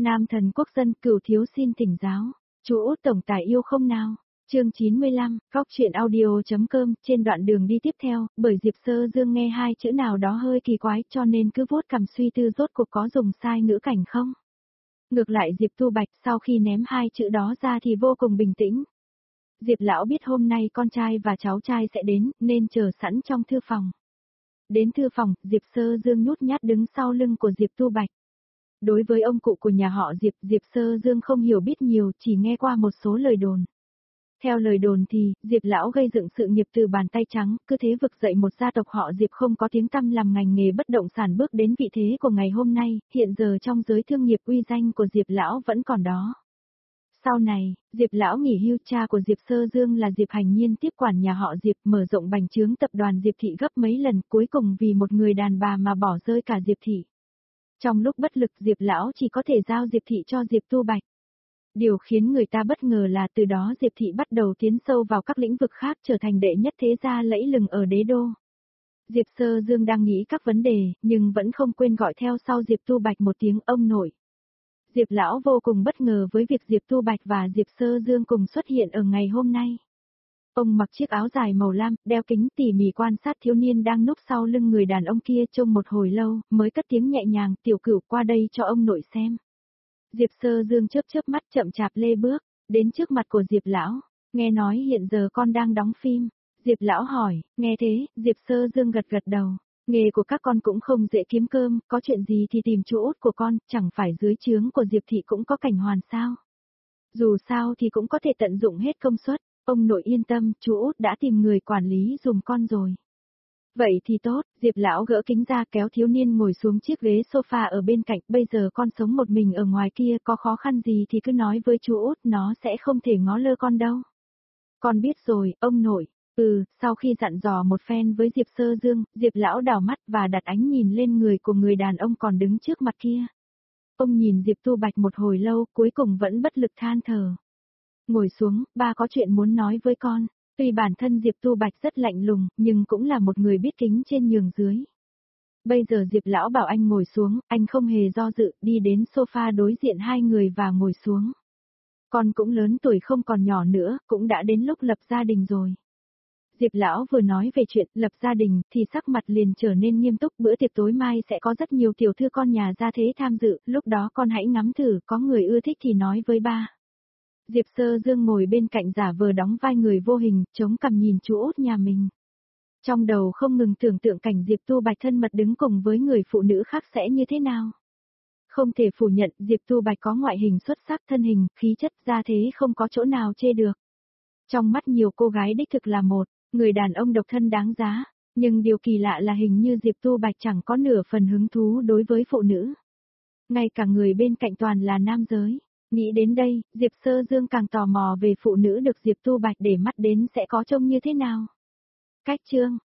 Nam thần quốc dân Cửu thiếu xin thỉnh giáo. Chú Út tổng tài yêu không nào? Chương 95, góc truyện audio.com. Trên đoạn đường đi tiếp theo, bởi Diệp Sơ Dương nghe hai chữ nào đó hơi kỳ quái cho nên cứ vuốt cằm suy tư rốt cuộc có dùng sai ngữ cảnh không. Ngược lại Diệp Tu Bạch sau khi ném hai chữ đó ra thì vô cùng bình tĩnh. Diệp lão biết hôm nay con trai và cháu trai sẽ đến nên chờ sẵn trong thư phòng. Đến thư phòng, Diệp Sơ Dương nhút nhát đứng sau lưng của Diệp Tu Bạch. Đối với ông cụ của nhà họ Diệp, Diệp Sơ Dương không hiểu biết nhiều, chỉ nghe qua một số lời đồn. Theo lời đồn thì, Diệp lão gây dựng sự nghiệp từ bàn tay trắng, cứ thế vực dậy một gia tộc họ Diệp không có tiếng tăm làm ngành nghề bất động sản bước đến vị thế của ngày hôm nay, hiện giờ trong giới thương nghiệp uy danh của Diệp lão vẫn còn đó. Sau này, Diệp lão nghỉ hưu, cha của Diệp Sơ Dương là Diệp Hành Nhiên tiếp quản nhà họ Diệp, mở rộng bành trướng tập đoàn Diệp Thị gấp mấy lần, cuối cùng vì một người đàn bà mà bỏ rơi cả Diệp Thị. Trong lúc bất lực Diệp lão chỉ có thể giao Diệp Thị cho Diệp Tu Bạch. Điều khiến người ta bất ngờ là từ đó Diệp Thị bắt đầu tiến sâu vào các lĩnh vực khác, trở thành đệ nhất thế gia lẫy lừng ở đế đô. Diệp Sơ Dương đang nghĩ các vấn đề, nhưng vẫn không quên gọi theo sau Diệp Tu Bạch một tiếng ông nội. Diệp lão vô cùng bất ngờ với việc Diệp Tu Bạch và Diệp Sơ Dương cùng xuất hiện ở ngày hôm nay. Ông mặc chiếc áo dài màu lam, đeo kính, tỉ mỉ quan sát thiếu niên đang núp sau lưng người đàn ông kia trông một hồi lâu, mới cất tiếng nhẹ nhàng, tiểu cửu qua đây cho ông nội xem. Diệp Sơ Dương chớp chớp mắt chậm chạp lê bước, đến trước mặt của Diệp lão, nghe nói hiện giờ con đang đóng phim. Diệp lão hỏi, nghe thế, Diệp Sơ Dương gật gật đầu, nghề của các con cũng không dễ kiếm cơm, có chuyện gì thì tìm chú út của con, chẳng phải dưới trướng của Diệp Thị cũng có Cảnh Hoàn sao. Dù sao thì cũng có thể tận dụng hết công suất, ông nội yên tâm, chú út đã tìm người quản lý dùm con rồi. Vậy thì tốt, Diệp lão gỡ kính ra kéo thiếu niên ngồi xuống chiếc ghế sofa ở bên cạnh, bây giờ con sống một mình ở ngoài kia, có khó khăn gì thì cứ nói với chú út, nó sẽ không thể ngó lơ con đâu. Con biết rồi, ông nội. Sau khi dặn dò một phen với Diệp Sơ Dương, Diệp lão đảo mắt và đặt ánh nhìn lên người của người đàn ông còn đứng trước mặt kia. Ông nhìn Diệp Tu Bạch một hồi lâu, cuối cùng vẫn bất lực than thở. Ngồi xuống, ba có chuyện muốn nói với con. Tuy bản thân Diệp Tu Bạch rất lạnh lùng, nhưng cũng là một người biết kính trên nhường dưới. Bây giờ Diệp lão bảo anh ngồi xuống, anh không hề do dự, đi đến sofa đối diện hai người và ngồi xuống. Con cũng lớn tuổi không còn nhỏ nữa, cũng đã đến lúc lập gia đình rồi. Diệp lão vừa nói về chuyện lập gia đình thì sắc mặt liền trở nên nghiêm túc, bữa tiệc tối mai sẽ có rất nhiều tiểu thư con nhà gia thế tham dự, lúc đó con hãy ngắm thử, có người ưa thích thì nói với ba. Diệp Sơ Dương ngồi bên cạnh giả vờ đóng vai người vô hình, chống cằm nhìn chú út nhà mình. Trong đầu không ngừng tưởng tượng cảnh Diệp Tu Bạch thân mật đứng cùng với người phụ nữ khác sẽ như thế nào. Không thể phủ nhận Diệp Tu Bạch có ngoại hình xuất sắc, thân hình, khí chất, gia thế không có chỗ nào chê được. Trong mắt nhiều cô gái đích thực là một người đàn ông độc thân đáng giá, nhưng điều kỳ lạ là hình như Diệp Tu Bạch chẳng có nửa phần hứng thú đối với phụ nữ. Ngay cả người bên cạnh toàn là nam giới. Nghĩ đến đây, Diệp Sơ Dương càng tò mò về phụ nữ được Diệp Tu Bạch để mắt đến sẽ có trông như thế nào. Cách chương,